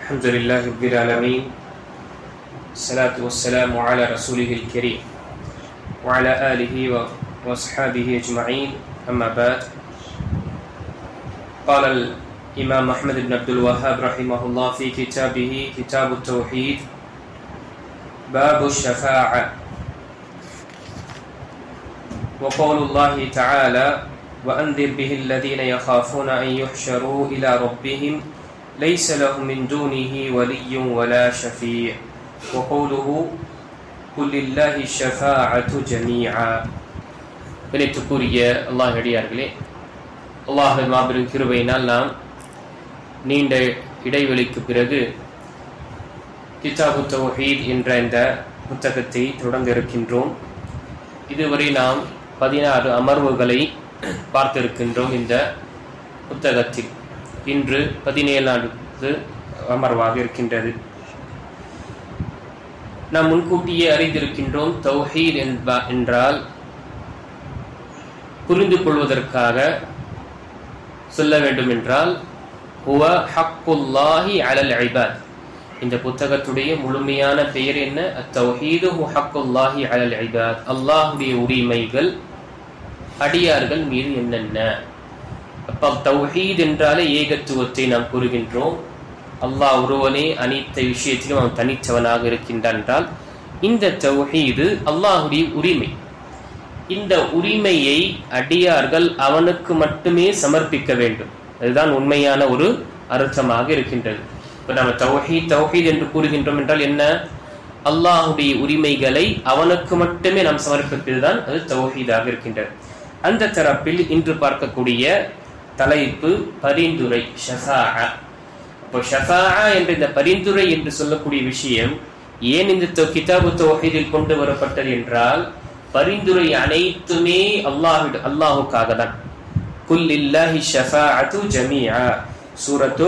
الحمد لله رب العالمين الصلاة والسلام على رسوله الكريم وعلى آله وأصحابه أجمعين أما بعد قال الإمام أحمد بن عبد الوهاب رحمه الله في كتابه كتاب التوحيد باب الشفاعة وقول الله تعالى وأنذر به الذين يخافون أن يحشروا إلى ربهم ليس لهم من دونه ولي ولا شفيع وقوله قل لله الشفاعة جميعا. கணித்துக்குரிய அல்லாஹ் அடியார்களே, அல்லாஹ்வின் மாபெரும் கிருபையினால் நாம் நீண்ட இடைவெளிக்கு பிறகு கிதாபு தௌஹீத் என்ற இந்த புத்தகத்தை தொடங்க இருக்கின்றோம். இதுவரை நாம் 16 அமர்வுகளை பார்த்திருக்கின்றோம். இந்த புத்தகத்தில் இன்று 17வது அமர்வாக இருக்கின்றது. நாம் முன்கூட்டியே அறிந்திருக்கின்றோம், தௌஹீத் என்றால் புரிந்து கொள்வதற்காக சொல்ல வேண்டும் என்றால் ஹுவ ஹக்குல்லாஹி அலல் இபாத். இந்த புத்தகத்துடைய முழுமையான பெயர் என்ன? அத்தௌஹீது ஹக்குல்லாஹி அலல் இபாத். அல்லாஹ்வுடைய உரிமைகள் அடியார்கள் மீது என்னென்ன? அப்ப தௌஹீத் என்றாலே ஏகத்துவத்தை நாம் கூறுகின்றோம். அல்லாஹ் ஒருவனே அனைத்து விஷயத்திலும் அவன் தனித்தவனாக இருக்கின்றான் என்றால் இந்த தௌஹீது அல்லாஹ்வுடைய உரிமை. இந்த உரிமையை அடியார்கள் அவனுக்கு மட்டுமே சமர்ப்பிக்க வேண்டும். அதுதான் உண்மையான ஒரு அர்த்தமாக இருக்கின்றது. இப்ப நம்ம தௌஹீத் என்று கூறுகின்றோம் என்றால் என்ன? அல்லாஹ்வுடைய உரிமைகளை அவனுக்கு மட்டுமே நாம் சமர்ப்பிப்பதுதான் அது தௌஹீதாக இருக்கின்றது. அந்த தரப்பில் இன்று பார்க்கக்கூடிய தலைப்பு பரிந்துரை, ஷஃபாஅ. இப்போ ஷஃபாஅ என்ற இந்த பரிந்துரை என்று சொல்லக்கூடிய விஷயம் ஏன் இந்த கிதாபு தௌஹீதில் கொண்டு வரப்பட்டது என்றால், பரிந்துரை அனைத்துமே அல்லாஹுக்காக தான். குல் லில்லாஹி ஷஃபாஅத்து ஜமீஆ. சூரத்து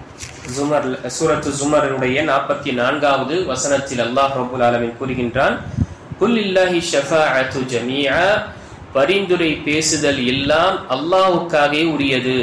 ஜுமருடைய 44வது வசனத்தில் அல்லாஹ் ரப்பல் ஆலமீன் கூறுகின்றான், குல் லில்லாஹி ஷஃபாஅத்து ஜமீஆ. பரிந்துரை பேசுதல் எல்லாம் அல்லாஹ்வுக்காகவே உரியது.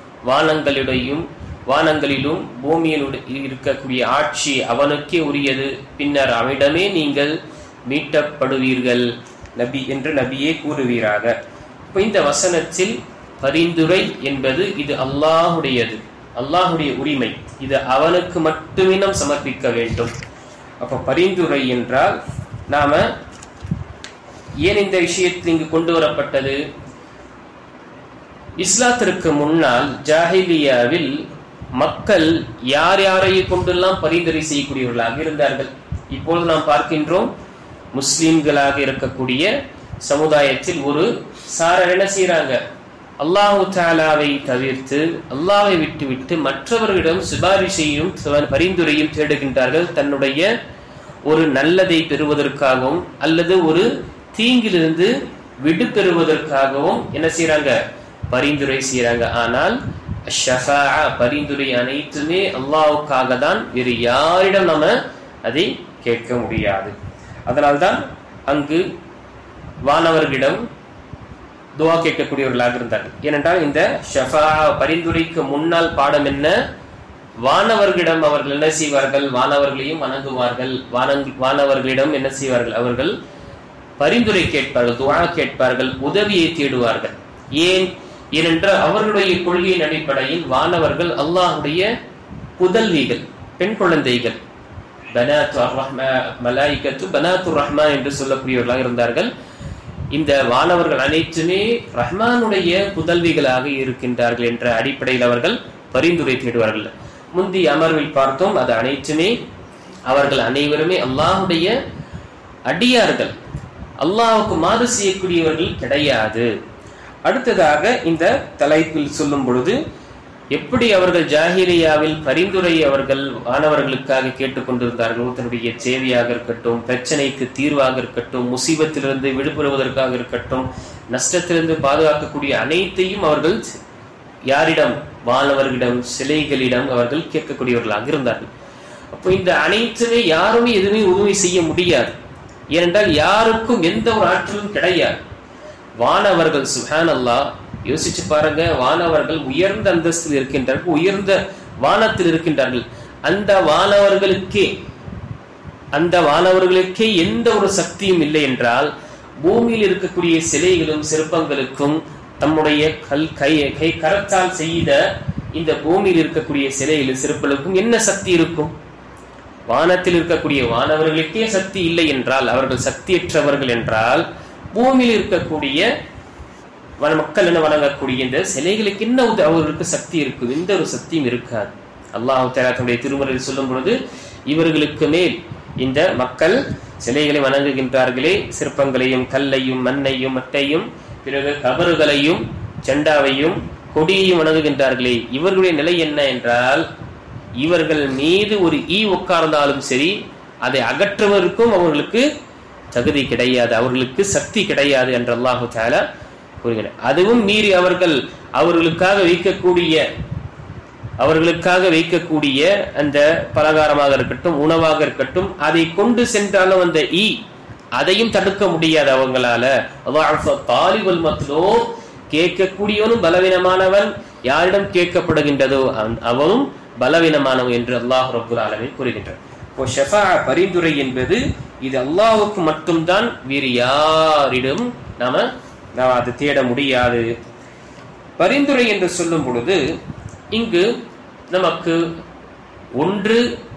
வானங்களிலும் பூமியிலும் இருக்கக்கூடிய ஆட்சி அவனுக்கே உரியது. பின்னர் அவனிடமே நீங்கள் மீட்டப்படுவீர்கள் நபி என்று நபியே கூறுவீராக. இப்ப இந்த வசனத்தில் பரிந்துரை என்பது இது அல்லாஹ்வுடையது, அல்லாஹ்வுடைய உரிமை. இது அவனுக்கு மட்டுமே நாம் சமர்ப்பிக்க வேண்டும். அப்ப பரிந்துரை என்றால் நாம ஏன் இந்த விஷயத்தில் இங்கு கொண்டு வரப்பட்டது? இஸ்லாத்திற்கு முன்னால் ஜாஹிலியாவில் மக்கள் யார் யாரை கொண்டெல்லாம் பரிந்துரை செய்யக்கூடியவர்களாக இருந்தார்கள். இப்பொழுது நாம் பார்க்கின்றோம், முஸ்லிம்களாக இருக்கக்கூடிய சமுதாயத்தில் ஒரு சாரர் என்ன செய்யறாங்க? அல்லாஹு தஆலாவை தவிர்த்து அல்லாஹ்வை விட்டு மற்றவர்களிடம் சிபாரிசையும் பரிந்துரையும் தேடுகின்றார்கள். தன்னுடைய ஒரு நல்லதை பெறுவதற்காகவும் அல்லது ஒரு தீங்கிலிருந்து விடு பெறுவதற்காகவும் என்ன செய்யறாங்க? பரிந்துரை செய்யறாங்க. ஆனால் ஷஃபாஅ பரிந்துரை அனைத்துமே அல்லாஹ்வுக்காக தான், வேறு யாரிடம் நாம அதை கேட்க முடியாது. அதனால்தான் அங்கு வானவர்களிடம் துஆ கேட்கக்கூடியவர்களாக இருந்தார்கள். ஏனென்றால் இந்த ஷஃபாஅ பரிந்துரைக்கு முன்னால் பாடம் என்ன? வானவர்களிடம் அவர்கள் என்ன செய்வார்கள்? வானவர்களையும் வணங்குவார்கள். வானவர்களிடம் என்ன செய்வார்கள்? அவர்கள் பரிந்துரை கேட்பார்கள், துஆ கேட்பார்கள், உதவியை தேடுவார்கள். ஏனென்றால் அவர்களுடைய கொள்கையின் அடிப்படையில் வானவர்கள் அல்லாஹ்வுடைய புதல்விகள், பெண் குழந்தைகள், மலாயிகத்து பனாத்துர் ரஹ்மான் என்று சொல்லக்கூடியவர்களாக இருந்தார்கள். இந்த வானவர்கள் அனைத்துமே ரஹ்மானுடைய புதல்விகளாக இருக்கின்றார்கள் என்ற அடிப்படையில் அவர்கள் பரிந்துரை தேடுவார்கள். முந்தைய அமர்வில் பார்த்தோம், அது அனைத்துமே அவர்கள் அனைவருமே அல்லாஹ்வுடைய அடியார்கள், அல்லாஹ்வுக்கு மாறு செய்யக்கூடியவர்கள் கிடையாது. அடுத்ததாக இந்த தலைப்பில் சொல்லும் பொழுது எப்படி அவர்கள் ஜாஹிலியாவில் பரிந்துரை அவர்கள் வானவர்களுக்காக கேட்டுக்கொண்டிருந்தார்கள். தன்னுடைய சேவையாக இருக்கட்டும், பிரச்சனைக்கு தீர்வாக இருக்கட்டும், முசீபத்திலிருந்து விடுபடுவதற்காக இருக்கட்டும், நஷ்டத்திலிருந்து பாதுகாக்கக்கூடிய அனைத்தையும் அவர்கள் யாரிடம்? வானவர்களிடம், சிலைகளிடம் அவர்கள் கேட்கக்கூடியவர்களாக இருந்தார்கள். அப்போ இந்த அனைத்துமே யாருமே எதுவுமே உதவி செய்ய முடியாது. ஏனென்றால் யாருக்கும் எந்த ஒரு ஆற்றலும் கிடையாது. வானவர்கள் சுப்ஹானல்லாஹ், யோசிச்சு பாருங்க, வானவர்கள் உயர்ந்த அந்தஸ்தில் இருக்கின்றார்கள், உயர்ந்த வானத்தில் இருக்கின்றார்கள். அந்த வானவர்களுக்கே எந்த ஒரு சக்தியும் இல்லை என்றால் பூமியில் இருக்கக்கூடிய சிலைகளும் சிற்பங்களுக்கும் தம்முடைய கரத்தால் செய்த இந்த பூமியில் இருக்கக்கூடிய சிலைகளும் சிற்பங்களுக்கும் என்ன சக்தி இருக்கும்? வானத்தில் இருக்கக்கூடிய வானவர்களுக்கே சக்தி இல்லை என்றால், அவர்கள் சக்தியற்றவர்கள் என்றால், பூமியில் இருக்கக்கூடிய மக்கள் என்ன வணங்கக்கூடிய இந்த சிலைகளுக்கு என்ன அவர்களுக்கு சக்தி இருக்குது? எந்த ஒரு சக்தியும் இருக்காது. அல்லாஹ் தஆலா தன்னுடைய திருமறையில் சொல்லும் பொழுது, இவர்களுக்கு மேல் இந்த மக்கள் சிலைகளை வணங்குகின்றார்களே, சிற்பங்களையும் கல்லையும் மண்ணையும் மட்டையும் பிறகு கபறுகளையும் செண்டாவையும் கொடியையும் வணங்குகின்றார்களே, இவர்களுடைய நிலை என்ன என்றால், இவர்கள் மீது ஒரு ஈ உட்கார்ந்தாலும் சரி அதை அகற்றுவதற்கும் அவர்களுக்கு தகுதி கிடையாது, அவர்களுக்கு சக்தி கிடையாது என்று அல்லாஹ் தஆலா கூறுகிறார். அதுவும் மீறி அவர்கள் அவர்களுக்காக வைக்கக்கூடிய அந்த பலகாரமாக இருக்கட்டும், உணவாக இருக்கட்டும், அதை கொண்டு சென்றாலும் அந்த ஈ அதையும் தடுக்க முடியாது அவங்களால. கேட்கக்கூடியவனும் பலவீனமானவன், யாரிடம் கேட்கப்படுகின்றதோ அவனும் பலவீனமானவன் என்று அல்லாஹ் ரப்புல் ஆலமீன் கூறுகின்றார். இப்போ ஷஃபாஅ பரிந்துரை என்பது இது அல்லாஹ்வுக்கு மட்டும்தான், வேறு யாரிடம் நாம அதை தேட முடியாது. பரிந்துரை என்று சொல்லும் பொழுது இங்கு நமக்கு ஒன்று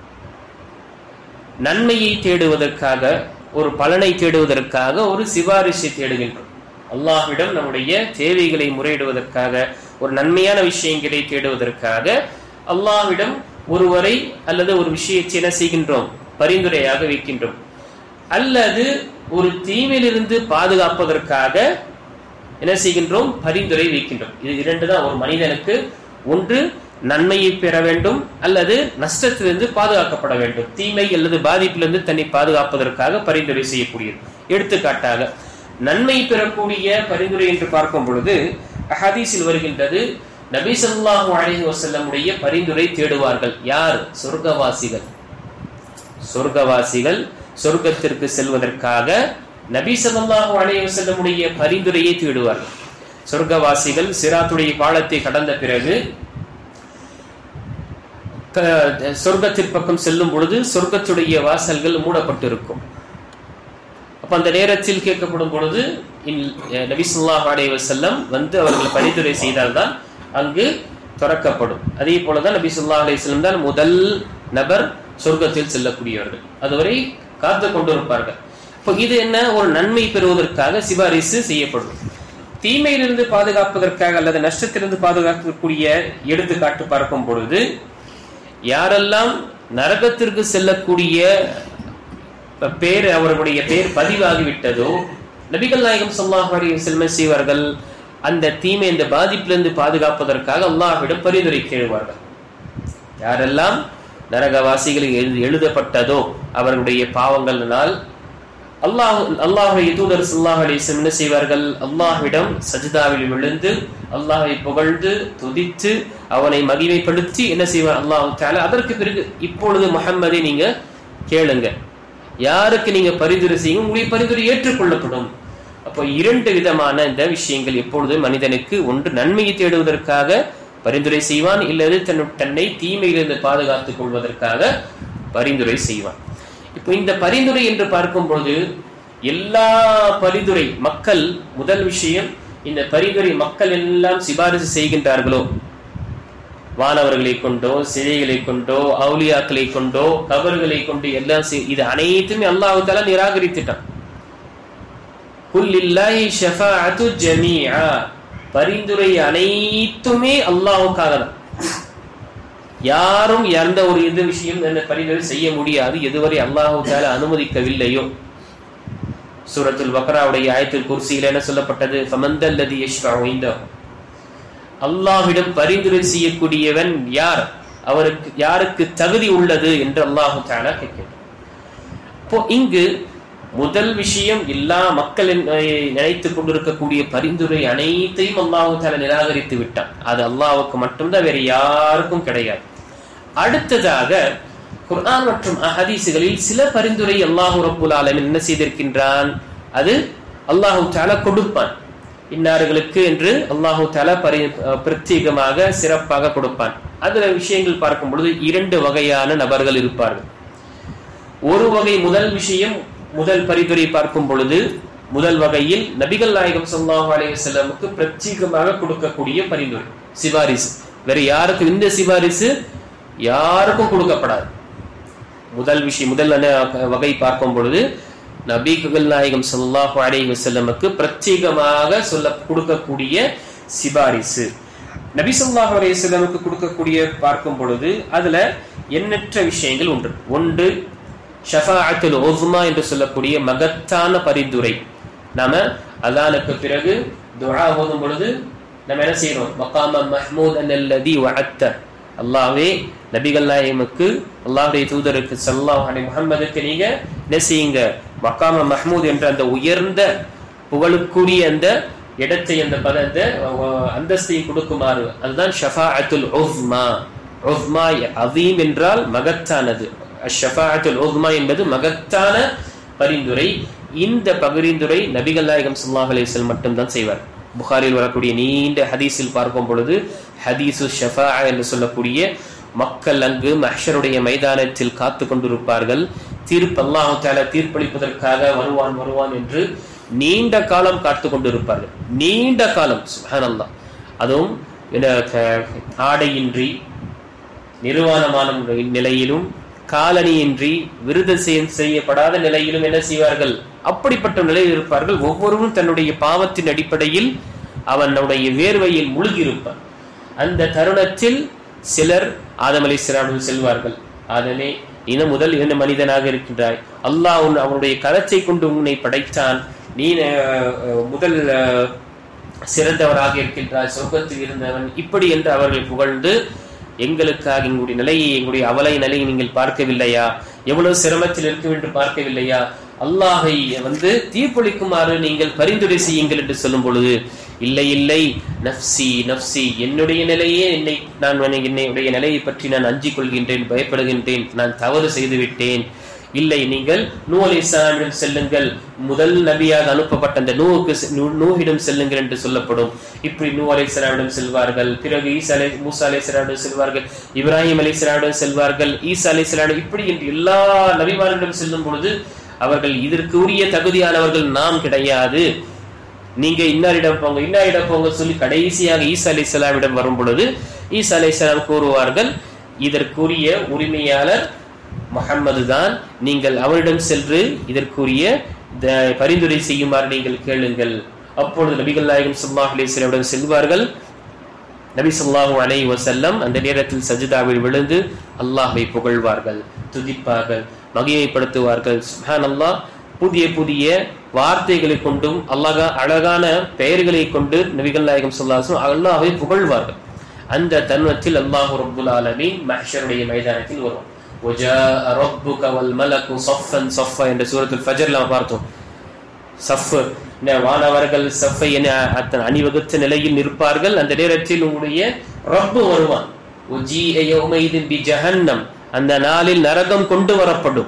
நன்மையை தேடுவதற்காக, ஒரு பலனை தேடுவதற்காக ஒரு சிபாரிசை தேடுகின்றோம். அல்லாஹ்விடம் நம்முடைய தேவைகளை முறையிடுவதற்காக, ஒரு நன்மையான விஷயங்களை தேடுவதற்காக அல்லாஹ்விடம் ஒருவரை அல்லது ஒரு விஷயத்தை என்ன செய்கின்றோம்? பரிந்துரையாக வைக்கின்றோம். அல்லது ஒரு தீமையிலிருந்து பாதுகாப்பதற்காக என்ன செய்கின்றோம்? பரிந்துரை வைக்கின்றோம். இது இரண்டு தான் ஒரு மனிதனுக்கு. ஒன்று நன்மையை பெற வேண்டும், அல்லது நஷ்டத்திலிருந்து பாதுகாக்கப்பட வேண்டும். தீமை அல்லது பாதிப்பிலிருந்து தன்னை பாதுகாப்பதற்காக பரிந்துரை செய்யக்கூடியது. எடுத்துக்காட்டாக நன்மை பெறக்கூடிய பரிந்துரை என்று பார்க்கும் பொழுது ஹதீஸில் வருகின்றது, நபி ஸல்லல்லாஹு அலைஹி வஸல்லம் உடைய பரிந்துரை தேடுவார்கள். யார்? சொர்க்கவாசிகள் சொர்க்கத்திற்கு செல்வதற்காக நபி ஸல்லல்லாஹு அலைஹி வஸல்லம் உடைய பரிந்துரையை தேடுவார்கள். சொர்க்கவாசிகள் சிராத்துடைய பாலத்தை கடந்த பிறகு சொர்க்கத்திற்கு பக்கம் செல்லும் பொழுது சொர்க்கத்துடைய வாசல்கள் மூடப்பட்டிருக்கும். அப்ப அந்த நேரத்தில் கேட்கப்படும் பொழுது நபி ஸல்லல்லாஹு அலைஹி வஸல்லம் வந்து அவர்கள் பரிந்துரை செய்தால்தான் அங்கு திறக்கப்படும். அதே போலதான் நபி ஸல்லல்லாஹு அலைஹி வஸல்லம் தான் முதல் நபர் சொர்க்கத்தில் செல்லக்கூடியவர்கள். அதுவரை காத்து கொண்டிருப்பார்கள். இப்போ இது என்ன? ஒரு நன்மை பெறுவதற்காக சிபாரிசு செய்யப்படும். தீமையிலிருந்து பாதுகாப்பதற்காக அல்லது நஷ்டத்திலிருந்து பாதுகாக்கக்கூடிய எடுத்துக்காட்டு பார்க்கும் பொழுது, யாரெல்லாம் நரகத்திற்கு செல்லக்கூடிய பேர், அவர்களுடைய பேர் பதிவாகிவிட்டதோ, நபிகள் நாயகம் ஸல்லல்லாஹு அலைஹி வஸல்லம் செய்வார்கள், அந்த தீமை, இந்த பாதிப்பிலிருந்து பாதுகாப்பதற்காக அல்லாஹ்விடம் பரிந்துரை கேளுவார்கள். யாரெல்லாம் நரகவாசிகளுக்கு எழுதப்பட்டதோ அவர்களுடைய பாவங்களினால் அல்லாஹ்வுடைய தூதர் ஸல்லல்லாஹு அலைஹி வஸல்லம் என்ன செய்வார்கள்? அல்லாஹ்விடம் சஜ்தாவில் விழுந்து அல்லாஹ்வை புகழ்ந்து துதித்து அவனை மகிமைப்படுத்தி என்ன செய்வார் அல்லாஹ் தஆலா? அதற்கு பிறகு இப்பொழுது முஹம்மதை நீங்க கேளுங்க, யாருக்கு நீங்க பரிந்துரை செய்யுங்க, உங்களுடைய பரிந்துரை ஏற்றுக்கொள்ளப்படும். அப்போ இரண்டு விதமான இந்த விஷயங்கள் எப்பொழுது மனிதனுக்கு, ஒன்று நன்மையை தேடுவதற்காக பரிந்துரை செய்வான், இல்லது தன்னை தீமையிலிருந்து பாதுகாத்துக் கொள்வதற்காக பரிந்துரை செய்வான். இப்போ இந்த பரிந்துரை என்று பார்க்கும் பொழுது எல்லா பரிந்துரை மக்கள், முதல் விஷயம், இந்த பரிந்துரை மக்கள் எல்லாம் சிபாரிசு செய்கின்றார்களோ, வானவர்களை கொண்டோ, சிலைகளை கொண்டோ, அவுலியாக்களை கொண்டோ, கபர்களை கொண்டு எல்லாம் இது அனைத்துமே அல்லாஹ் தஆலா நிராகரித்துட்டான். குல்லில்லாஹி ஷஃபாஅத்து ஜமீஆ, பரிந்துரை அனைத்துமே அல்லாஹ்வுக்காக தான். யாரும் எந்த ஒரு இது விஷயம் பரிந்துரை செய்ய முடியாது எதுவரை அல்லாஹ் தஆலா அனுமதிக்கவில்லையோ. சூரத்துல் பக்ராவுடைய ஆயத்துல் குர்சியில என்ன சொல்லப்பட்டது? ஃபமந்தல்லதி யஷ்ஃபஉ இன்தஹு, அல்லாஹ்விடம் பரிந்துரை செய்யக்கூடியவன் யார், அவருக்கு யாருக்கு தகுதி உள்ளது என்று அல்லாஹ் தஆலா கேட்கிறார். இப்போ இங்கு முதல் விஷயம், எல்லா மக்கள் நினைத்துக் கொண்டிருக்கக்கூடிய பரிந்துரை அனைத்தையும் அல்லாஹ் தஆலா நிராகரித்து விட்டான். அது அல்லாஹ்வுக்கு மட்டும்தான், வேற யாருக்கும் கிடையாது. அடுத்ததாக குர்ஆன் மற்றும் ஹதீஸ்களில் சில பரிந்துரை அல்லாஹ் ரப்புல் ஆலமீன் என்ன செய்திருக்கின்றான், அது அல்லாஹ் தஆலா கொடுப்பான். இன்னார்களுக்கு என்று அல்லாஹு தஆலா பிரத்யேகமாக சிறப்பாக கொடுப்பான். அதுல விஷயங்கள் பார்க்கும் பொழுது 2 வகையான நபர்கள் இருப்பார்கள். ஒரு வகை முதல் பரிந்துரை பார்க்கும் பொழுது முதல் வகையில் நபிகள் நாயகம் ஸல்லல்லாஹு அலைஹி வஸல்லமுக்கு பிரத்யேகமாக கொடுக்கக்கூடிய பரிந்துரை, சிபாரிசு. வேற யாருக்கும் இந்த சிபாரிசு யாருக்கும் கொடுக்கப்படாது. முதல் வகை பார்க்கும் பொழுது நபிகள் நாயகம் ஸல்லல்லாஹு அலைஹி வஸல்லமுக்கு பிரத்யேகமாக கொடுக்கக்கூடிய சிபாரிசு. நபி ஸல்லல்லாஹு அலைஹி வஸல்லமுக்கு கொடுக்கக்கூடிய பார்க்கும் பொழுது அதுல எண்ணற்ற விஷயங்கள் உண்டு. ஒன்று ஷஃபாஅத்துல் உஸ்மா என்று சொல்லக்கூடிய மகத்தான பரிந்துரை. நாம அஸானுக்கு பிறகு துஆ ஓதும் பொழுது நம்ம என்ன செய்யறோம்? மகாம மஹ்மூதன் அல்லதி வஅத்த, அல்லாஹ்வே நபிகள் நாயகமுக்கு அல்லாஹ்வுடைய தூதருக்கு ஸல்லல்லாஹு அலைஹி முஹம்மதுக்கு நீங்க என்ன செய்யுங்க? மகாம மஹ்மூத் என்ற அந்த உயர்ந்த புகழுக்குரிய அந்த இடத்தை, அந்த பதத்தை, அந்தஸ்தை கொடுக்குமாறு. அதுதான் ஷஃபாஅத்துல் உஸ்மா. உஸ்மா அதீம் என்றால் மகத்தானது. ஷஃபாஅத்துல் உஸ்மா என்பது மகத்தான பரிந்துரை. இந்த பரிந்துரை நபிகள் நாயகம் ஸல்லல்லாஹு அலைஹி வஸல்லம் மட்டும்தான் செய்வார். புகாரில் வரக்கூடிய நீண்ட ஹதீஸில் பார்க்கும் பொழுது ஹதீஸு ஷஃபாஅ என்று சொல்லக்கூடிய மக்கள் அங்கு மஹ்ஷருடைய மைதானத்தில் காத்து கொண்டிருப்பார்கள். அல்லாஹ் தஆலா தீர்ப்பளிப்பதற்காக வருவான் என்று நீண்ட காலம் காத்து கொண்டிருப்பார்கள். நீண்ட காலம், சுப்ஹானல்லாஹ். அதுவும் ஆடையின்றி நிர்வாணமான நிலையிலும் காலணியின்றி விருதம் செய்யப்படாத நிலையிலும் என்ன செய்வார்கள்? அப்படிப்பட்ட நிலையில் இருப்பார்கள். ஒவ்வொருவரும் தன்னுடைய பாவத்தின் அடிப்படையில் அவனுடைய வேர்வையில் முழுகி இருப்பார். அந்த தருணத்தில் சிலர் ஆதம் அலைஹிஸ்ஸலாம் செல்வார்கள். ஆதமே, முதல் மனிதனாக இருக்கின்றாய், அல்லாஹ் அவனுடைய கரத்தை கொண்டு உன்னை படைத்தான், நீ முதல் சிறந்தவராக இருக்கின்றாய், சொர்க்கத்தில் இருந்தவன், இப்படி என்று அவர்கள் புகழ்ந்து எங்களுக்காக எங்களுடைய நிலையை, எங்களுடைய அவலை நிலையை நீங்கள் பார்க்கவில்லையா? எவ்வளவு சிரமத்தில் இருக்கும் என்று பார்க்கவில்லையா? அல்லாஹை தீர்ப்பளிக்குமாறு நீங்கள் பரிந்துரை செய்யுங்கள் என்று சொல்லும் பொழுது, இல்லை நஃப்சி நஃப்சி, என்னுடைய நிலையே, என்னுடைய நிலையை பற்றி நான் அஞ்சிக் கொள்கின்றேன், பயப்படுகின்றேன், நான் தவறு செய்து விட்டேன். இல்லை, நீங்கள் நூ அலைஹிஸ்ஸலாமிடம் செல்லுங்கள், முதல் நபியாக அனுப்பப்பட்ட அந்த நூஹிடம் செல்லுங்கள் என்று சொல்லப்படும். இப்படி நூ அலைஹிஸ்ஸலாமிடம் செல்வார்கள். பிறகு மூசா அலைஹிஸ்ஸலாமிடம் செல்வார்கள், இப்ராஹிம் அலைஹிஸ்ஸலாமிடம் செல்வார்கள், ஈசா அலைஹிஸ்ஸலாம், இப்படி என்று எல்லா நபிமார்களிடம் செல்லும் பொழுது அவர்கள் இதற்கு உரிய தகுதியானவர்கள் நாம் கிடையாது, நீங்க இன்னாரிடம் போங்க சொல்லி கடைசியாக ஈசா அலைஹிஸ்ஸலாமிடம் வரும் பொழுது ஈசா அலைஹிஸ்ஸலாம் கூறுவார்கள், இதற்குரிய உரிமையாளர் முஹம்மது தான், நீங்கள் அவரிடம் சென்று இதற்குரிய பரிந்துரை செய்யுமாறு நீங்கள் கேளுங்கள். அப்பொழுது நபிகள் நாயகம் ஸல்லல்லாஹு அலைஹி வஸல்லம் செல்வார்கள். நபி ஸல்லல்லாஹு அலைஹி வஸல்லம் அந்த நேரத்தில் சஜ்தாவில் விழுந்து அல்லாஹ்வை புகழ்வார்கள், துதிப்பார்கள், மகிமைப்படுத்துவார்கள். சுப்ஹானல்லாஹ். புதிய வார்த்தைகளை கொண்டும் அழகான பெயர்களை கொண்டு நபிகள் நாயகம் ஸல்லல்லாஹு அலைஹி வஸல்லம் அல்லாஹ்வை புகழ்வார்கள். அந்த தருணத்தில் அல்லாஹ் ரப்புல் ஆலமீன் மஹ்ஷருடைய மைதானத்தில் வருவார். وَجَاءَ رَبُّكَ وَالْمَلَكُ صَفًّا صَفًّا என்ற சூரத்துல் ஃபஜ்ர்ல பார்த்தோம். சஃப், வானவர்கள் சஃபை அணிவகுத்த நிலையில் நிற்பார்கள். அந்த நேரத்தில் உங்களுடைய ரப்பு வருவான். وَجِيءَ يَوْمَئِذٍ بِجَهَنَّمَ, அந்த நாளில் நரகம் கொண்டு வரப்படும்.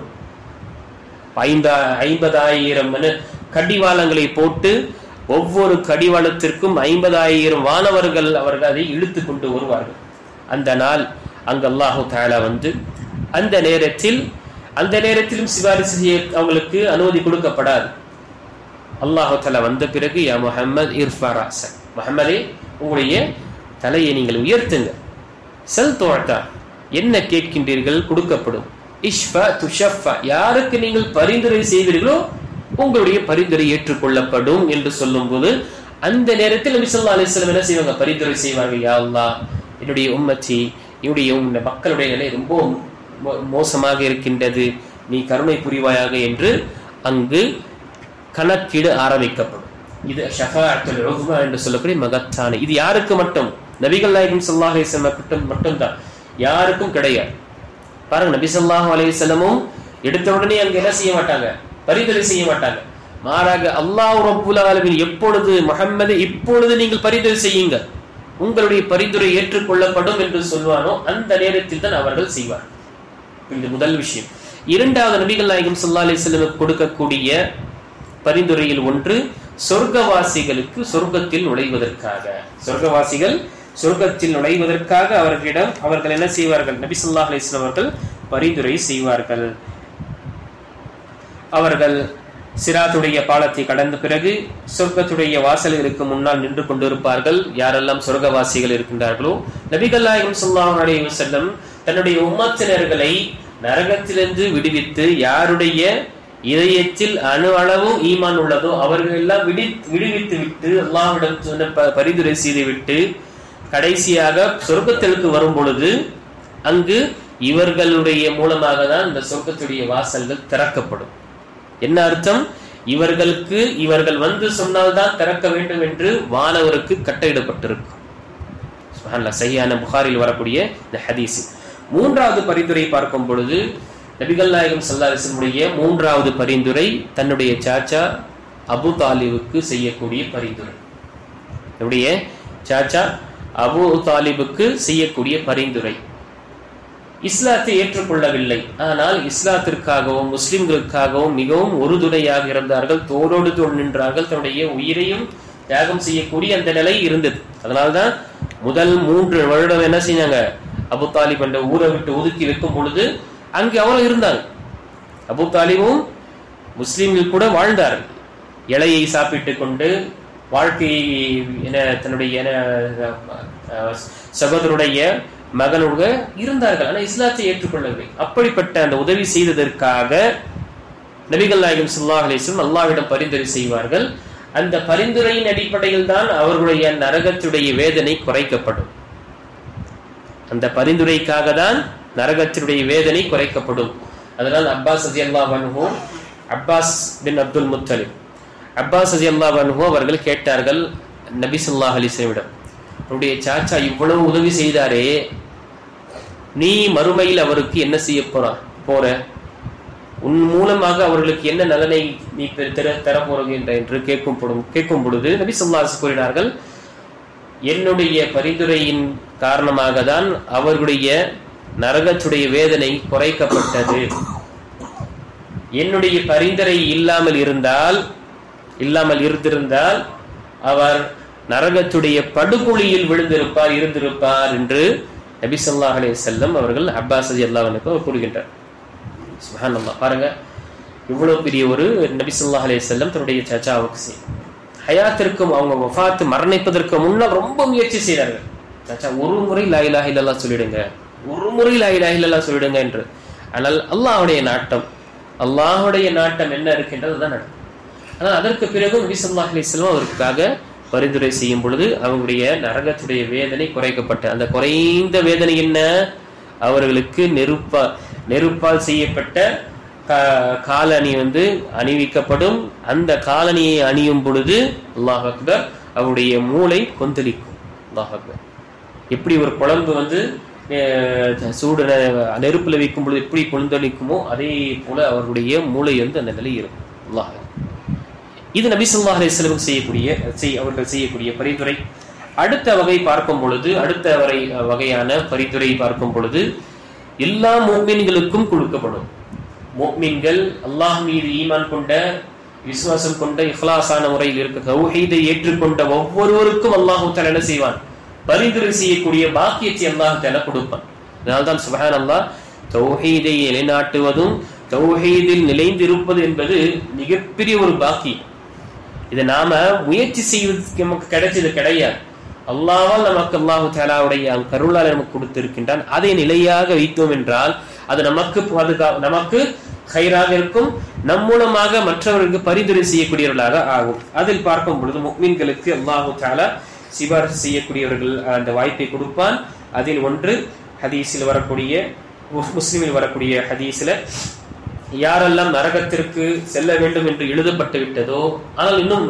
50,000 கடிவாளங்களை போட்டு ஒவ்வொரு கடிவாளத்திற்கும் 50,000 வானவர்கள் அவர்கள் அதை இழுத்து கொண்டு வருவார்கள். அந்த நாள் அங்கு அல்லாஹு தஆலா அந்த நேரத்திலும் சிபாரிசு செய்ய அவங்களுக்கு அனுமதி கொடுக்கப்படாது. அல்லாஹு தஆலா வந்த பிறகு, யா முஹம்மத் இர்ஃபா ரஅஸக், முஹம்மதே உங்களுடைய தலையை நீங்கள் உயர்த்துங்க. சல் துஅதா, என்ன கேட்கின்றீர்கள் கொடுக்கப்படும். இஷ்ஃபா துஷஃபா, யாருக்கு நீங்கள் பரிந்துரை செய்வீர்களோ உங்களுடைய பரிந்துரை ஏற்றுக்கொள்ளப்படும் என்று சொல்லும்போது அந்த நேரத்தில் நபி ஸல்லல்லாஹு அலைஹி வஸல்லம் என்ன செய்வாங்க? பரிந்துரை செய்வார்கள். யா அல்லாஹ், என்னுடைய உம்மத்தி, என்னுடைய மக்களுடைய நிலை ரொம்ப மோசமாக இருக்கின்றது, நீ கருணை புரிவாயாக என்று அங்கு கணக்கீடு ஆரம்பிக்கப்படும். இது ஷஃபாஅத்துல் உஸ்மா என்று சொல்லக்கூடிய மகத்தான. இது யாருக்கு மட்டும்? நபிகள் நாயகம் ஸல்லல்லாஹு அலைஹி வஸல்லம் மட்டும்தான், யாருக்கும் கிடையாது. பாருங்க, நபி ஸல்லல்லாஹு அலைஹி வஸல்லமும் எடுத்த உடனே அங்க என்ன செய்ய மாட்டாங்க? பரிந்துரை செய்ய மாட்டாங்க. மாறாக அல்லாஹ் ரப்புல் ஆலமீன் எப்பொழுது முஹம்மது இப்பொழுது நீங்கள் பரிந்துரை செய்யுங்க, உங்களுடைய பரிந்துரை ஏற்றுக்கொள்ளப்படும் என்று சொல்வானோ அந்த நேரத்தில் தான் அவர்கள் செய்வார். இது முதல் விஷயம். இரண்டாவது, நபிகள் நாயகம் ஸல்லல்லாஹு அலைஹி வஸல்லம் கொடுக்கக்கூடிய பரிந்துரையில் ஒன்று சொர்க்கவாசிகளுக்கு சொர்க்கத்தில் நுழைவதற்காக, சொர்க்கவாசிகள் சொர்க்கத்தில் நுழைவதற்காக அவர்கள் என்ன செய்வார்கள்? நபி ஸல்லல்லாஹு அலைஹி வஸல்லம் அவர்கள் பரிந்துரை செய்வார்கள். அவர்கள் சிராத்துடைய பாலத்தை கடந்த பிறகு சொர்க்கத்துடைய வாசல்களுக்கு முன்னால் நின்று கொண்டிருப்பார்கள். யாரெல்லாம் சொர்க்கவாசிகள் இருக்கின்றார்களோ, நபிகள் நாயகம் ஸல்லல்லாஹு அலைஹி வஸல்லம் தன்னுடைய உம்மத்தினர்களை நரகத்திலிருந்து விடுவித்து, யாருடைய இதயத்தில் அணு அளவும் ஈமான் உள்ளதோ அவர்கள் எல்லாம் விடுவித்து விட்டு அல்லாஹ்விடம் பரிந்துரை செய்துவிட்டு கடைசியாக சொர்க்கத்திற்கு வரும் பொழுது அங்கு இவர்களுடைய மூலமாக தான் இந்த சொர்க்கத்துடைய வாசல்கள் திறக்கப்படும். என்ன அர்த்தம்? இவர்கள் வந்து சொன்னால்தான் திறக்க வேண்டும் என்று வானவருக்கு கட்டளையிடப்பட்டிருக்கும். சுப்ஹானல்லாஹ், சஹீஹான புகாரில் வரக்கூடிய இந்த ஹதீஸ். மூன்றாவது பரிந்துரை பார்க்கும் பொழுது நபிகள் நாயகம் ஸல்லல்லாஹு அலைஹி வஸல்லம் மூன்றாவது பரிந்துரை தன்னுடைய சாச்சா அபு தாலிபுக்கு செய்யக்கூடிய பரிந்துரை. என்னுடைய சாச்சா அபு தாலிபுக்கு செய்யக்கூடிய பரிந்துரை. இஸ்லாத்தை ஏற்றுக்கொள்ளவில்லை, ஆனால் இஸ்லாத்திற்காகவும் முஸ்லிம்களுக்காகவும் மிகவும் உறுதுணையாக இருந்தார்கள், தோளோடு தோள் நின்றார்கள், தன்னுடைய உயிரையும் தியாகம் செய்யக்கூடிய அந்த நிலை இருந்தது. அதனால்தான் முதல் 3 வருடம் என்ன செஞ்சாங்க? அபு தாலிப் என்ற ஊரை விட்டு ஒதுக்கி வைக்கும் பொழுது அங்கு அவரும் இருந்தாங்க. அபு தாலிபும் முஸ்லிம்கள் கூட வாழ்ந்தார்கள். இலையை சாப்பிட்டுக் கொண்டு வாழ்க்கையை தன்னுடைய சகோதரருடைய மகனோடு இருந்தார்கள். ஆனால் இஸ்லாத்தை ஏற்றுக்கொள்ளவில்லை. அப்படிப்பட்ட அந்த உதவி செய்ததற்காக நபிகள் நாயகம் ஸல்லல்லாஹு அலைஹி வஸல்லம் அல்லாஹ்விடம் பரிந்துரை செய்வார்கள். அந்த பரிந்துரையின் அடிப்படையில் தான் அவர்களுடைய நரகத்துடைய வேதனை குறைக்கப்படும். அந்த பரிந்துரைக்காக தான் நரகத்தினுடைய வேதனை குறைக்கப்படும். அதனால் அப்பாஸ் ரலியல்லாஹு அன்ஹு, Abbas bin Abdul Muttalib, Abbas ரலியல்லாஹு அன்ஹு அவர்கள் கேட்டார்கள் நபி ஸல்லல்லாஹு அலைஹி வஸல்லம், அவருடைய சாச்சா இவ்வளவு உதவி செய்தாரே, நீ மறுமையில் அவருக்கு என்ன செய்ய போற? உன் மூலமாக அவர்களுக்கு என்ன நலனை நீ தர போறீங்க என்று கேட்கும் பொழுது நபி ஸல்லல்லாஹு அலைஹி வஸல்லம் கூறினார்கள், என்னுடைய பரிந்துரையின் காரணமாக தான் அவர்களுடைய நரகத்துடைய வேதனை குறைக்கப்பட்டது. என்னுடைய பரிந்துரை இல்லாமல் இருந்திருந்தால் அவர் நரகத்துடைய படுகொலியில் இருந்திருப்பார் என்று நபி ஸல்லல்லாஹு அலைஹி வஸல்லம் அவர்கள் அப்பாஸ் ரலியல்லாஹு அன்ஹு கூறுகின்றார். சுப்ஹானல்லாஹ், பாருங்க, இவ்வளவு பெரிய ஒரு நபி ஸல்லல்லாஹு அலைஹி வஸல்லம் தன்னுடைய சாச்சாவுக்கு ஹயாத்திற்கும் அவங்க வஃபாத் மரணிப்பதற்கு முன்னால் ரொம்ப முயற்சி செய்தார்கள். சாச்சா, ஒரு முறை லா இலாஹ இல்லல்லாஹ் சொல்லிடுங்க, ஒரு முறை லா இலாஹ இல்லல்லாஹ் சொல்லிடுங்க என்று. ஆனால் அல்லாஹ்வுடைய நாட்டம் என்ன இருக்கின்றது தான் நடக்கும். ஆனால் அதற்கு பிறகு நபி ஸல்லல்லாஹு அலைஹி வஸல்லம் அவருக்காக பரிந்துரை செய்யும் பொழுது அவங்களுடைய நரகத்துடைய வேதனை குறைக்கப்பட்ட அந்த குறைந்த வேதனை என்ன? அவர்களுக்கு நெருப்பால் செய்யப்பட்ட காலணி அணிவிக்கப்படும். அந்த காலணியை அணியும் பொழுது அல்லாஹ் அக்பர், அவருடைய மூளை கொந்தளிக்கும். அல்லாஹ் அக்பர், எப்படி ஒரு குழம்பு சூடு நெருப்புல வைக்கும் பொழுது எப்படி கொந்தளிக்குமோ அதே போல அவர்களுடைய மூளை அந்த நிலை இருக்கும். அல்லாஹ், இது நபி ஸல்லல்லாஹு அலைஹி வஸல்லம் அவர்கள் செய்யக்கூடிய பரிந்துரை. அடுத்த வகை பார்க்கும் பொழுது, வகையான பரிந்துரை பார்க்கும் பொழுது எல்லா முஃமின்களுக்கும் கொடுக்கப்படும். முஃமின்கள் அல்லாஹ் மீது ஈமான் கொண்ட, விசுவாசம் கொண்ட, இஹ்லாஸான முறையில் இருக்க தௌஹீதை ஏற்றுக்கொண்ட ஒவ்வொருவருக்கும் அல்லாஹ் தஆலா என்ன செய்வான்? பரிந்துரை செய்யக்கூடிய பாக்கியத்தை அல்லாஹ் தஆலா கொடுப்பான். அதனால்தான் சுப்ஹானல்லாஹ், தௌஹீதை நிலைநாட்டுவதும் தௌஹீதில் நிலைந்திருப்பது என்பது மிகப்பெரிய ஒரு பாக்கியம். இதை நாம முயற்சி செய்வதற்கு நமக்கு கிடைச்சது கிடையாது. அல்லாஹ்வால் நமக்கு அல்லாஹ் தஆலாவுடைய கருளால் நமக்கு கொடுத்திருக்கின்றான். அதை நிலையாக வைத்தோம் என்றால் அது நமக்கு கைராக இருக்கும். நம் மூலமாக மற்றவர்களுக்கு பரிந்துரை செய்யக்கூடியவர்களாக ஆகும். அதில் பார்க்கும் பொழுது முஃமின்களுக்கு அல்லாஹ் தஆலா சிபாரிசு செய்யக்கூடியவர்கள் அந்த வாய்ப்பை கொடுப்பான். அதில் ஒன்று ஹதீஸில் வரக்கூடிய, முஸ்லிமில் வரக்கூடிய ஹதீஸ்ல, யாரெல்லாம் நரகத்திற்கு செல்ல வேண்டும் என்று எழுதப்பட்டு விட்டதோ ஆனால் இன்னும்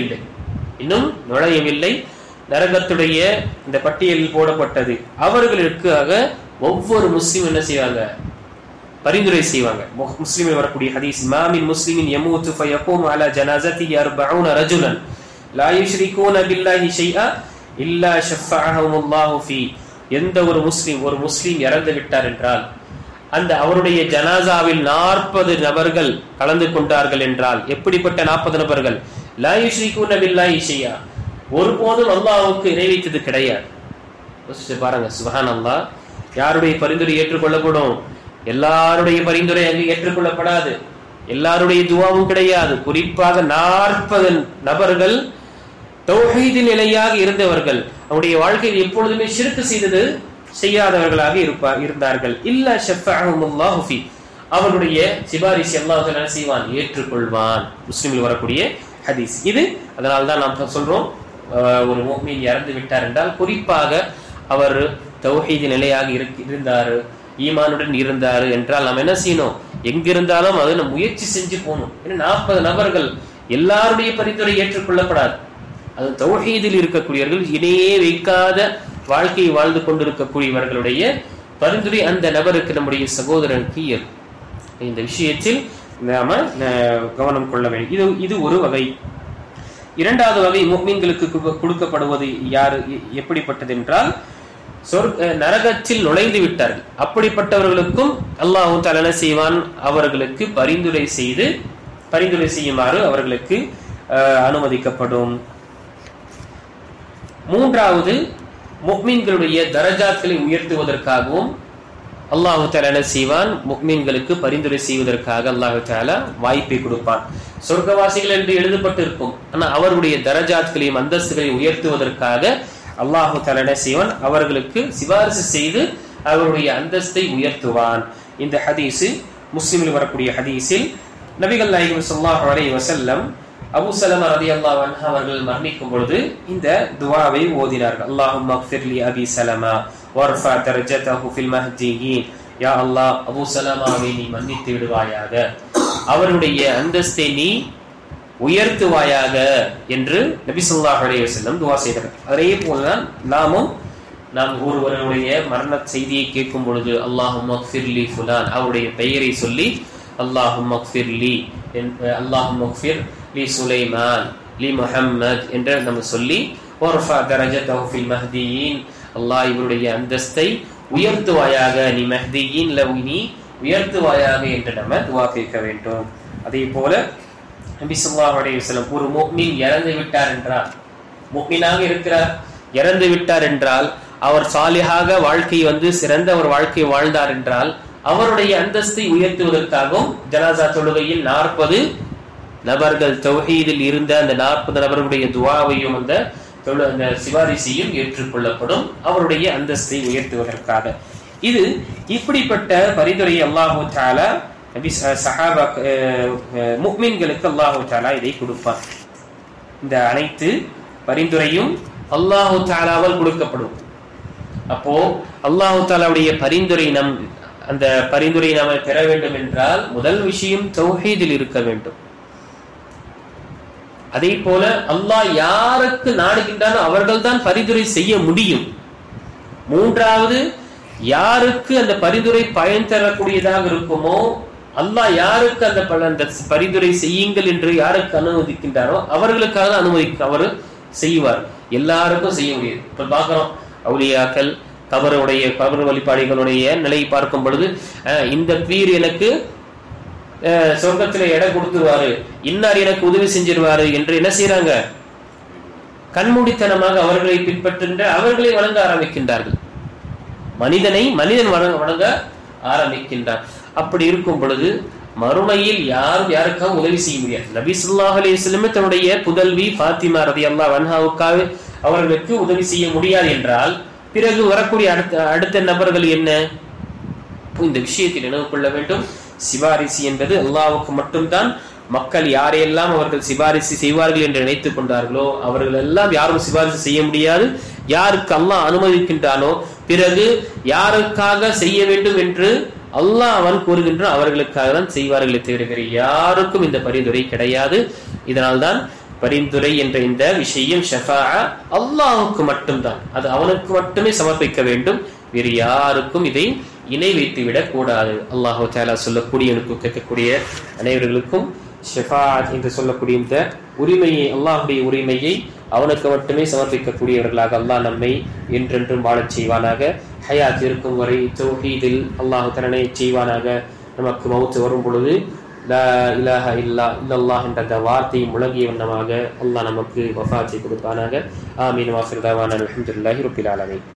நுழையவில்லை, நரகத்துடைய இந்த பட்டியலில் போடப்பட்டது, அவர்களுக்காக ஒவ்வொரு முஸ்லிம் என்ன செய்வாங்க? பரிந்துரை செய்வாங்க. முஸ்லிமில் வரக்கூடிய ஹதீஸ், மாமின் முஸ்லிமின் யமூது ஃபயகூமு அலா ஜனாஸதிஹி 40 ரஜுலன் லா யுஷ்ரிகூன பில்லாஹி ஷைஆ இல்லா ஷஃபஅஹுமுல்லாஹு ஃபீ. எந்த ஒரு முஸ்லிம் இறந்து விட்டார் என்றால் அந்த அவருடைய ஜனாசாவில் 40 நபர்கள் கலந்து கொண்டார்கள் என்றால், எப்படிப்பட்ட 40 நபர்கள்? லா யுஷ்ரிகூன பில்லாஹி ஷைஆ, ஒருபோதும் அல்லாஹ்வுக்கு இணை வைத்தது கிடையாது. பாருங்க, சுப்ஹானல்லாஹ். யாருடைய பரிந்துரை ஏற்றுக்கொள்ளப்படும்? எல்லாருடைய பரிந்துரை அங்கு ஏற்றுக்கொள்ளப்படாது. எல்லாருடைய துவாவும் கிடையாது. குறிப்பாக 40 நபர்கள் தௌஹீதின் நிலையாக இருந்தவர்கள், அவருடைய வாழ்க்கையில் எப்பொழுதுமே ஷிர்க் செய்யாதவர்களாக இருந்தார்கள். இல்ல ஷஃபஅஹுமுல்லாஹு ஃபீ, அவருடைய சிபாரிசை அல்லாஹ் தஆலா செய்வான், ஏற்றுக்கொள்வான். முஸ்லிமில் வரக்கூடிய ஹதீஸ் இது. அதனால தான் நாம் சொல்றோம், ஒரு முஃமின் இறந்து விட்டார் என்றால் குறிப்பாக அவர் தௌஹீது நிலையாக இருந்தாரு, ஈமானுடன் இருந்தாரு என்றால் நாம் என்ன செய்யணும்? எங்கிருந்தாலும் அதை நம்ம முயற்சி செஞ்சு போகணும். ஏன்னா 40 நபர்கள் எல்லாருடைய பரிந்துரை ஏற்றுக்கொள்ளப்படாது. அது தௌஹீதில் இருக்கக்கூடியவர்கள், இணையே வைக்காத வாழ்க்கையை வாழ்ந்து கொண்டிருக்கக்கூடியவர்களுடைய பரிந்துரை அந்த நபருக்கு, நம்முடைய சகோதரனுக்கு ஏற்படும். இந்த விஷயத்தில் நாம கவனம் கொள்ள வேண்டும். இது ஒரு வகை. இரண்டாவது வகை முஃமின்களுக்கு கொடுக்கப்படுவது எப்படிப்பட்டது என்றால், நரகத்தில் நுழைந்து விட்டார்கள். அப்படிப்பட்டவர்களுக்கும் அல்லாஹ் தஆலா செய்வான், அவர்களுக்கு பரிந்துரை செய்யுமாறு அவர்களுக்கு அனுமதிக்கப்படும். மூன்றாவது, முஃமின்களுடைய தரஜாத்களை உயர்த்துவதற்காகவும் அல்லாஹ் தஆலா செய்வான், முஃமின்களுக்கு பரிந்துரை செய்வதற்காக அல்லாஹ் தஆலா வாய்ப்பை கொடுப்பான். சொர்க்கவாசிகள் என்று எழுதப்பட்டு இருக்கும், ஆனால் அவர்களுடைய தரஜாத்களையும் அந்தஸ்துகளையும் உயர்த்துவதற்காக அல்லாஹ் தஆலா செய்வான், அவர்களுக்கு சிபாரிசு செய்து அவருடைய அந்தஸ்தை உயர்த்துவான். இந்த ஹதீஸ் முஸ்லிமில் வரக்கூடிய ஹதீஸில் நபிகள் நாயகம் ஸல்லல்லாஹு அலைஹி வஸல்லம் அபூ ஸலமா ரலியல்லாஹு அன்ஹு அவர்கள் மரணிக்கும் பொழுது இந்த துஆவை ஓதினார்கள். அல்லாஹும்ம ஃபிர் லி அபி ஸலமா வர்ஃபா தரஜதஹு ஃபில் மஹ்தியீன். யா அல்லாஹ், அபூ ஸலமாவை நீ மன்னித்து விடுவாயாக, அவருடைய அந்தஸ்தை நீ உயர்த்துவாயாக என்று நபி ஸல்லல்லாஹு அலைஹி வஸல்லம் துஆ செய்தார்கள். அதே போலதான் நாம் ஒருவருடைய மரண செய்தியை கேட்கும் பொழுது அல்லாஹும்ம ஃபிர் லி ஃபுலான், அவருடைய பெயரை சொல்லி அல்லாஹும்ம ஃபிர் லி, அல்லாஹும்ம ஃபிர் லி சுலைமான், லி முஹம்மத் என்று நம்ம சொல்லி வர்ஃபா தரஜதஹு ஃபில் மஹ்தியீன், அல்லாஹ் இவருடைய அந்தஸ்தை உயர்த்துவாயாக, நீ மஹ்தியீன்ல நீ உயர்த்துவாயாக என்று நம்ம துஆ கேட்க வேண்டும். அதே போல நபி ஸல்லல்லாஹு அலைஹி வஸல்லம், ஒரு முஃமின் இறந்து விட்டார் என்றால், முஃமினாக இருக்கிறார், இறந்து விட்டார் என்றால், அவர் சாலிஹாக வாழ்க்கை சிறந்த ஒரு வாழ்க்கை வாழ்ந்தார் என்றால், அவருடைய அந்தஸ்தை உயர்த்துவதற்காகவும் ஜனாசா தொழுகையில் 40 நபர்கள் தௌஹீதில் இருந்த அந்த 40 நபர்களுடைய துஆவையும் அந்த சிபாரிசையும் ஏற்றுக்கொள்ளப்படும், அவருடைய அந்தஸ்தை உயர்த்துவதற்காக. இது இப்படிப்பட்ட பரிந்துரை அல்லாஹ் தஆலா சஹாபா முஃமின்களுக்கு அல்லாஹ் தஆலா இதை கொடுப்பார். இந்த அனைத்து பரிந்துரையும் அல்லாஹ் தஆலாவால் கொடுக்கப்படும். அப்போ அல்லாஹ் தஆலாவுடைய பரிந்துரை அந்த பரிந்துரை நாம் பெற வேண்டும் என்றால் முதல் விஷயம் தௌஹீதில் இருக்க வேண்டும். அதே போல அல்லாஹ் யாருக்கு நாடுகின்றானோ அவர்கள் தான் பரிந்துரை செய்ய முடியும். மூன்றாவது, யாருக்கு அந்த பரிந்துரை பயன் தரக்கூடியதாக இருக்குமோ, அல்லாஹ் யாருக்கு அந்த பரிந்துரை செய்யுங்கள் என்று யாருக்கு அனுமதிக்கின்றாரோ அவர்களுக்காக அவர் செய்வார். எல்லாருக்கும் செய்ய முடியாது. இப்ப பாக்குறோம், அவுலியாக்கள், கபர் வழிபாடுகளுடைய நிலையை பார்க்கும் பொழுது, இந்த பீர் எனக்கு சொர்க்கத்துல இடம் கொடுத்துருவாரு, இன்னார் எனக்கு உதவி செஞ்சிருவாரு என்று என்ன செய்யறாங்க? கண்மூடித்தனமாக அவர்களை பின்பற்றுகின்ற, அவர்களை வணங்க ஆரம்பிக்கின்றார்கள். மனிதன் வணங்க ஆரம்பிக்கின்றார். அப்படி இருக்கும் பொழுது மறுமையில் யாருக்காகவும் உதவி செய்ய முடியாது. நபி ஸல்லல்லாஹு அலைஹி வஸல்லம் தன்னுடைய புதல்வி ஃபாத்திமா ரலியல்லாஹு அன்ஹாவுக்காக அவர்களுக்கு உதவி செய்ய முடியாது என்றால், பிறகு வரக்கூடிய அடுத்த நபர்கள் என்ன? இந்த விஷயத்தில் நினைவு கொள்ள வேண்டும், சிபாரிசு என்பது அல்லாஹ்வுக்கு மட்டும்தான். மக்கள் யாரையெல்லாம் அவர்கள் சிபாரிசு செய்வார்கள் என்று நினைத்துக் கொண்டார்களோ அவர்கள் எல்லாம் யாரும் சிபாரிசு செய்ய முடியாது. யாருக்கு அல்லாஹ் அனுமதிக்கின்றானோ, பிறகு யாருக்காக செய்ய வேண்டும் என்று அல்லாஹ் அவன் கூறுகின்றான் அவர்களுக்காக தான் செய்வார்களே தவிர வேறு யாருக்கும் இந்த பரிந்துரை கிடையாது. இதனால்தான் பரிந்துரை என்ற இந்த விஷயம் ஷஃபாஅ அல்லாஹ்வுக்கு மட்டும்தான், அது அவனுக்கு மட்டுமே சமர்ப்பிக்க வேண்டும். வேறு யாருக்கும் இதை இணை வைத்து விடக் கூடாது. அல்லாஹ் தஆலா சொல்லக்கூடிய கேட்கக்கூடிய அனைவர்களுக்கும் ஷஃபாஅத் என்று சொல்லக்கூடிய இந்த உரிமையை, அல்லாஹ்வுடைய உரிமையை அவனுக்கு மட்டுமே சமர்ப்பிக்கக்கூடியவர்களாக அல்லாஹ் நம்மை என்றென்றும் வாழச் செய்வானாக. ஹயாத் இருக்கும் வரை தௌஹீதில் அல்லாஹ் தஆலா செய்வானாக. நமக்கு மௌத் வரும் பொழுது லா இலாஹ இல்லல்லாஹ் என்ற அந்த வார்த்தையை முழங்கிய வண்ணமாக அல்லாஹ் நமக்கு வஃபாத்தை கொடுப்பானாக. ஆமீன். வாஃபிர் தஅவானா அல்ஹம்துலில்லாஹி ரப்பில் ஆலமீன்.